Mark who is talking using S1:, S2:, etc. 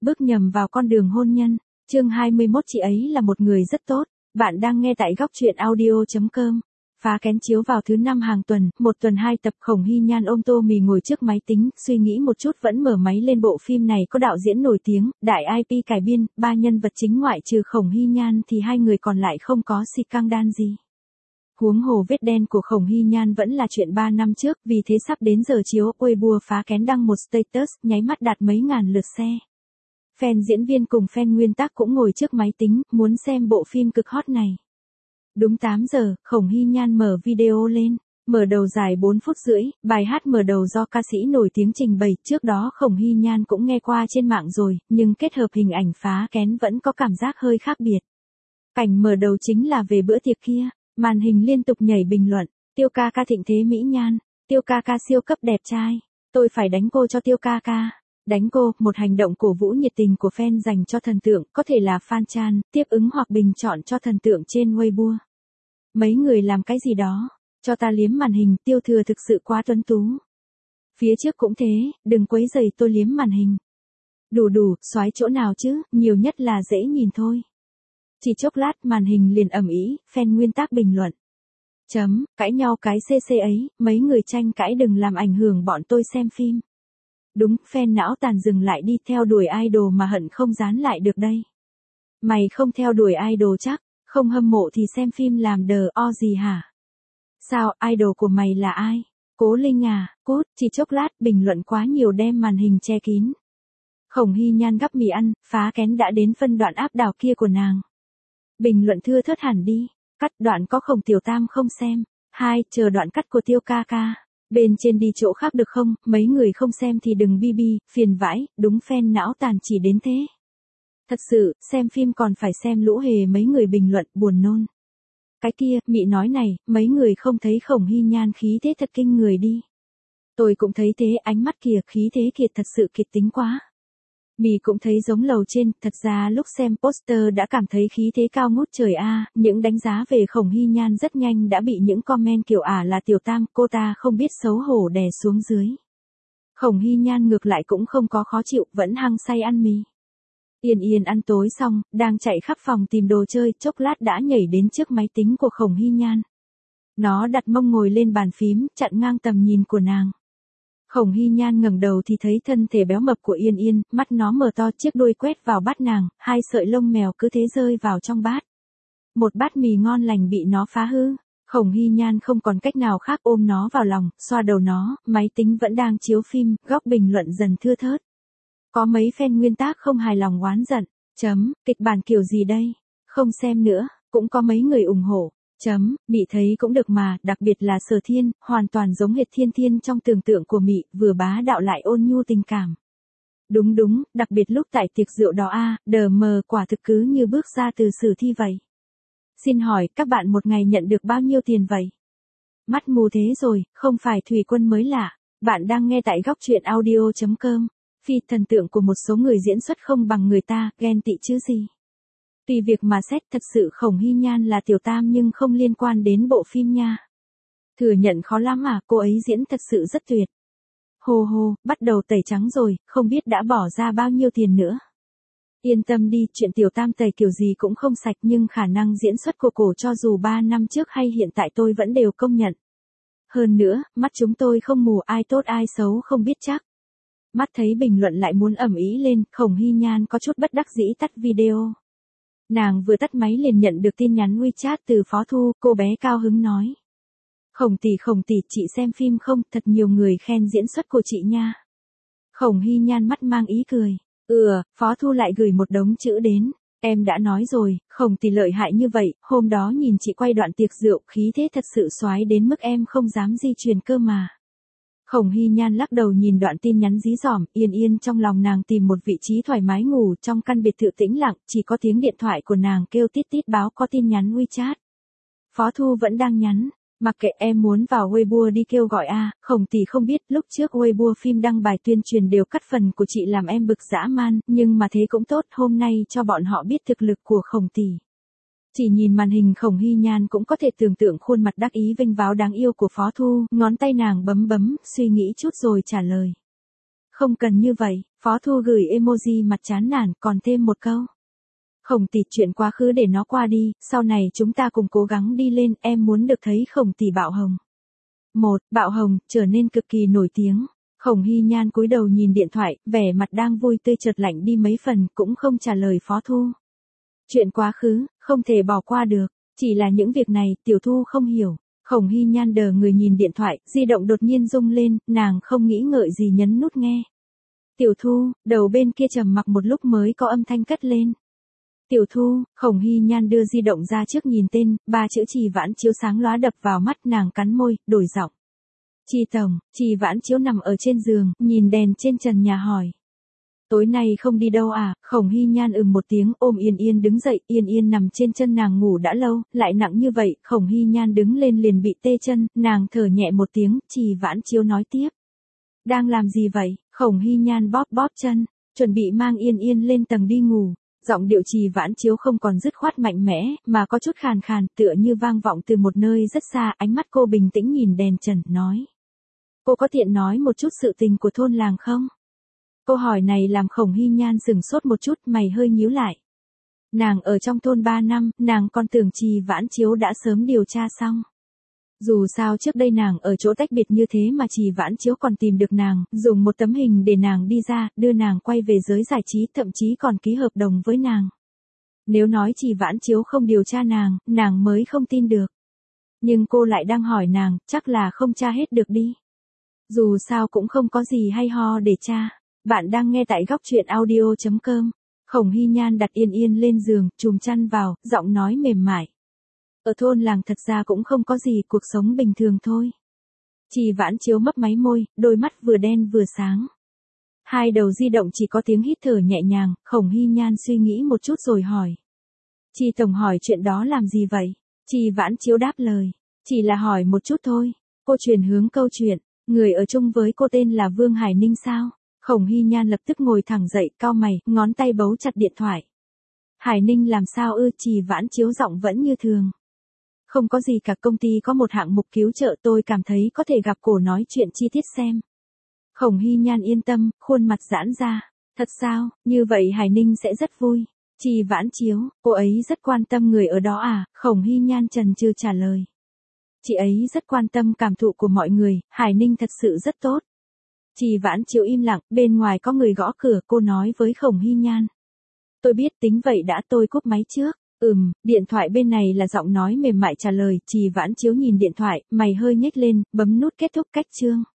S1: Bước nhầm vào con đường hôn nhân. Chương 21 chị ấy là một người rất tốt. Bạn đang nghe tại góc truyện audio.com. Phá kén chiếu vào thứ 5 hàng tuần, một tuần 2 tập. Khổng Hy Nhan ôm tô mì ngồi trước máy tính, suy nghĩ một chút vẫn mở máy lên. Bộ phim này có đạo diễn nổi tiếng, đại IP cải biên, 3 nhân vật chính ngoại trừ Khổng Hy Nhan thì 2 người còn lại không có scandal gì. Huống hồ vết đen của Khổng Hy Nhan vẫn là chuyện 3 năm trước, vì thế sắp đến giờ chiếu, Weibo phá kén đăng một status, nháy mắt đạt mấy ngàn lượt xe. Fan diễn viên cùng fan nguyên tác cũng ngồi trước máy tính, muốn xem bộ phim cực hot này. Đúng 8 giờ, Khổng Hy Nhan mở video lên. Mở đầu dài 4 phút rưỡi, bài hát mở đầu do ca sĩ nổi tiếng trình bày. Trước đó Khổng Hy Nhan cũng nghe qua trên mạng rồi, nhưng kết hợp hình ảnh phá kén vẫn có cảm giác hơi khác biệt. Cảnh mở đầu chính là về bữa tiệc kia. Màn hình liên tục nhảy bình luận. Tiêu ca ca thịnh thế mỹ nhan. Tiêu ca ca siêu cấp đẹp trai. Tôi phải đánh cô cho Tiêu ca ca. Đánh cô, một hành động cổ vũ nhiệt tình của fan dành cho thần tượng, có thể là fan chan, tiếp ứng hoặc bình chọn cho thần tượng trên Weibo. Mấy người làm cái gì đó, cho ta liếm màn hình, Tiêu thừa thực sự quá tuấn tú. Phía trước cũng thế, đừng quấy rầy tôi liếm màn hình. Đủ, soái chỗ nào chứ, nhiều nhất là dễ nhìn thôi. Chỉ chốc lát màn hình liền ầm ĩ, fan nguyên tác bình luận. Cãi nhau cái cc ấy, mấy người tranh cãi đừng làm ảnh hưởng bọn tôi xem phim. Đúng, fan não tàn dừng lại đi, theo đuổi idol mà hận không dán lại được đây. Mày không theo đuổi idol chắc, không hâm mộ thì xem phim làm đờ o gì hả? Sao, idol của mày là ai? Cố Linh à, cút, chỉ chốc lát bình luận quá nhiều đem màn hình che kín. Khổng Hy Nhan gắp mì ăn, phá kén đã đến phân đoạn áp đảo kia của nàng. Bình luận thưa thớt hẳn đi, cắt đoạn có Khổng Tiểu Tam không xem. 2. Chờ đoạn cắt của Tiêu ca ca. Bên trên đi chỗ khác được không, mấy người không xem thì đừng bi, phiền vãi, đúng fan não tàn chỉ đến thế. Thật sự, xem phim còn phải xem lũ hề mấy người bình luận, buồn nôn. Cái kia, mị nói này, mấy người không thấy Khổng Hy Nhan khí thế thật kinh người đi. Tôi cũng thấy thế, ánh mắt kìa, khí thế kìa thật sự kịch tính quá. Mì cũng thấy giống lầu trên, thật ra lúc xem poster đã cảm thấy khí thế cao ngút trời a. Những đánh giá về Khổng Hy Nhan rất nhanh đã bị những comment kiểu là Tiểu Tam, cô ta không biết xấu hổ đè xuống dưới. Khổng Hy Nhan ngược lại cũng không có khó chịu, vẫn hăng say ăn mì. Yên ăn tối xong, đang chạy khắp phòng tìm đồ chơi, chốc lát đã nhảy đến trước máy tính của Khổng Hy Nhan. Nó đặt mông ngồi lên bàn phím, chặn ngang tầm nhìn của nàng. Khổng Hy Nhan ngẩng đầu thì thấy thân thể béo mập của Yên, mắt nó mở to, chiếc đuôi quét vào bát nàng, 2 sợi lông mèo cứ thế rơi vào trong bát. Một bát mì ngon lành bị nó phá hư. Khổng Hy Nhan không còn cách nào khác ôm nó vào lòng, xoa đầu nó, máy tính vẫn đang chiếu phim, góc bình luận dần thưa thớt. Có mấy fan nguyên tác không hài lòng oán giận. Kịch bản kiểu gì đây? Không xem nữa. Cũng có mấy người ủng hộ. Mị thấy cũng được mà, đặc biệt là Sở Thiên, hoàn toàn giống hệt Thiên trong tưởng tượng của Mị, vừa bá đạo lại ôn nhu tình cảm. Đúng, đặc biệt lúc tại tiệc rượu đó đờ mờ quả thực cứ như bước ra từ sử thi vậy. Xin hỏi, các bạn một ngày nhận được bao nhiêu tiền vậy? Mắt mù thế rồi, không phải Thủy Quân mới lạ. Bạn đang nghe tại góc truyện audio.com. Phi thần tượng của một số người diễn xuất không bằng người ta, ghen tị chứ gì. Tùy việc mà xét, thật sự Khổng Hy Nhan là Tiểu Tam nhưng không liên quan đến bộ phim nha. Thừa nhận khó lắm cô ấy diễn thật sự rất tuyệt. Hồ, bắt đầu tẩy trắng rồi, không biết đã bỏ ra bao nhiêu tiền nữa. Yên tâm đi, chuyện Tiểu Tam tẩy kiểu gì cũng không sạch, nhưng khả năng diễn xuất của cổ cho dù 3 năm trước hay hiện tại tôi vẫn đều công nhận. Hơn nữa, mắt chúng tôi không mù, ai tốt ai xấu không biết chắc. Mắt thấy bình luận lại muốn ầm ĩ lên, Khổng Hy Nhan có chút bất đắc dĩ tắt video. Nàng vừa tắt máy liền nhận được tin nhắn WeChat từ Phó Thu, cô bé cao hứng nói. Khổng tỷ, chị xem phim không, thật nhiều người khen diễn xuất của chị nha. Khổng Hy Nhan mắt mang ý cười. Phó Thu lại gửi một đống chữ đến. Em đã nói rồi, Khổng tỷ lợi hại như vậy, hôm đó nhìn chị quay đoạn tiệc rượu, khí thế thật sự soái đến mức em không dám di truyền cơ mà. Khổng Hy Nhan lắc đầu nhìn đoạn tin nhắn dí dỏm, Yên trong lòng nàng tìm một vị trí thoải mái ngủ trong căn biệt thự tĩnh lặng, chỉ có tiếng điện thoại của nàng kêu tít tít báo có tin nhắn WeChat. Phó Thu vẫn đang nhắn, mặc kệ em muốn vào Weibo đi kêu gọi Khổng tỷ không biết lúc trước Weibo phim đăng bài tuyên truyền đều cắt phần của chị làm em bực dã man, nhưng mà thế cũng tốt, hôm nay cho bọn họ biết thực lực của Khổng tỷ. Chỉ nhìn màn hình Khổng Hy Nhan cũng có thể tưởng tượng khuôn mặt đắc ý vênh váo đáng yêu của Phó Thu, ngón tay nàng bấm, suy nghĩ chút rồi trả lời. Không cần như vậy, Phó Thu gửi emoji mặt chán nản còn thêm một câu. Khổng tỷ, chuyện quá khứ để nó qua đi, sau này chúng ta cùng cố gắng đi lên, em muốn được thấy Khổng tỷ bạo hồng. Bạo hồng, trở nên cực kỳ nổi tiếng. Khổng Hy Nhan cúi đầu nhìn điện thoại, vẻ mặt đang vui tươi chợt lạnh đi mấy phần, cũng không trả lời Phó Thu. Chuyện quá khứ, không thể bỏ qua được, chỉ là những việc này, Tiểu Thu không hiểu. Khổng Hy Nhan đờ người nhìn điện thoại, di động đột nhiên rung lên, nàng không nghĩ ngợi gì nhấn nút nghe. Tiểu Thu, đầu bên kia trầm mặc một lúc mới có âm thanh cất lên. Tiểu Thu, Khổng Hy Nhan đưa di động ra trước nhìn tên, 3 chữ Trì Vãn Chiếu sáng lóa đập vào mắt, nàng cắn môi, đổi giọng. Trì tổng, Trì Vãn Chiếu nằm ở trên giường, nhìn đèn trên trần nhà hỏi. Tối nay không đi đâu à? Khổng Hy Nhan một tiếng, ôm Yên Yên đứng dậy, Yên Yên nằm trên chân nàng ngủ đã lâu, lại nặng như vậy, Khổng Hy Nhan đứng lên liền bị tê chân, nàng thở nhẹ một tiếng, Trì Vãn Chiếu nói tiếp. Đang làm gì vậy? Khổng Hy Nhan bóp bóp chân, chuẩn bị mang Yên Yên lên tầng đi ngủ. Giọng điệu Trì Vãn Chiếu không còn dứt khoát mạnh mẽ, mà có chút khàn khàn, tựa như vang vọng từ một nơi rất xa, ánh mắt cô bình tĩnh nhìn đèn trần, nói. Cô có tiện nói một chút sự tình của thôn làng không? Câu hỏi này làm Khổng Hy Nhan sửng sốt một chút, mày hơi nhíu lại. Nàng ở trong thôn 3 năm, nàng còn tưởng Trì Vãn Chiếu đã sớm điều tra xong. Dù sao trước đây nàng ở chỗ tách biệt như thế mà Trì Vãn Chiếu còn tìm được nàng, dùng một tấm hình để nàng đi ra, đưa nàng quay về giới giải trí, thậm chí còn ký hợp đồng với nàng. Nếu nói Trì Vãn Chiếu không điều tra nàng mới không tin được. Nhưng cô lại đang hỏi nàng, chắc là không tra hết được đi. Dù sao cũng không có gì hay ho để tra. Bạn đang nghe tại góc truyện audio.com. Khổng Hy Nhan đặt Yên Yên lên giường, chùm chăn vào, giọng nói mềm mại. Ở thôn làng thật ra cũng không có gì, cuộc sống bình thường thôi. Trì Vãn Chiếu mấp máy môi, đôi mắt vừa đen vừa sáng. Hai đầu di động chỉ có tiếng hít thở nhẹ nhàng, Khổng Hy Nhan suy nghĩ một chút rồi hỏi. Trì tổng hỏi chuyện đó làm gì vậy? Trì Vãn Chiếu đáp lời. Chỉ là hỏi một chút thôi. Cô chuyển hướng câu chuyện. Người ở chung với cô tên là Vương Hải Ninh sao? Khổng Hy Nhan lập tức ngồi thẳng dậy, cau mày, ngón tay bấu chặt điện thoại. Hải Ninh làm sao ư? Trì Vãn Chiếu giọng vẫn như thường. Không có gì cả, công ty có một hạng mục cứu trợ, tôi cảm thấy có thể gặp cổ nói chuyện chi tiết xem. Khổng Hy Nhan yên tâm, khuôn mặt giãn ra. Thật sao? Như vậy Hải Ninh sẽ rất vui. Trì Vãn Chiếu, cô ấy rất quan tâm người ở đó à? Khổng Hy Nhan chần chừ trả lời. Chị ấy rất quan tâm cảm thụ của mọi người, Hải Ninh thật sự rất tốt. Trì Vãn Chiếu im lặng, bên ngoài có người gõ cửa, cô nói với Khổng Hy Nhan. Tôi biết, tính vậy đã, tôi cúp máy trước. Điện thoại bên này là giọng nói mềm mại trả lời. Trì Vãn Chiếu nhìn điện thoại, mày hơi nhếch lên, bấm nút kết thúc cách chương.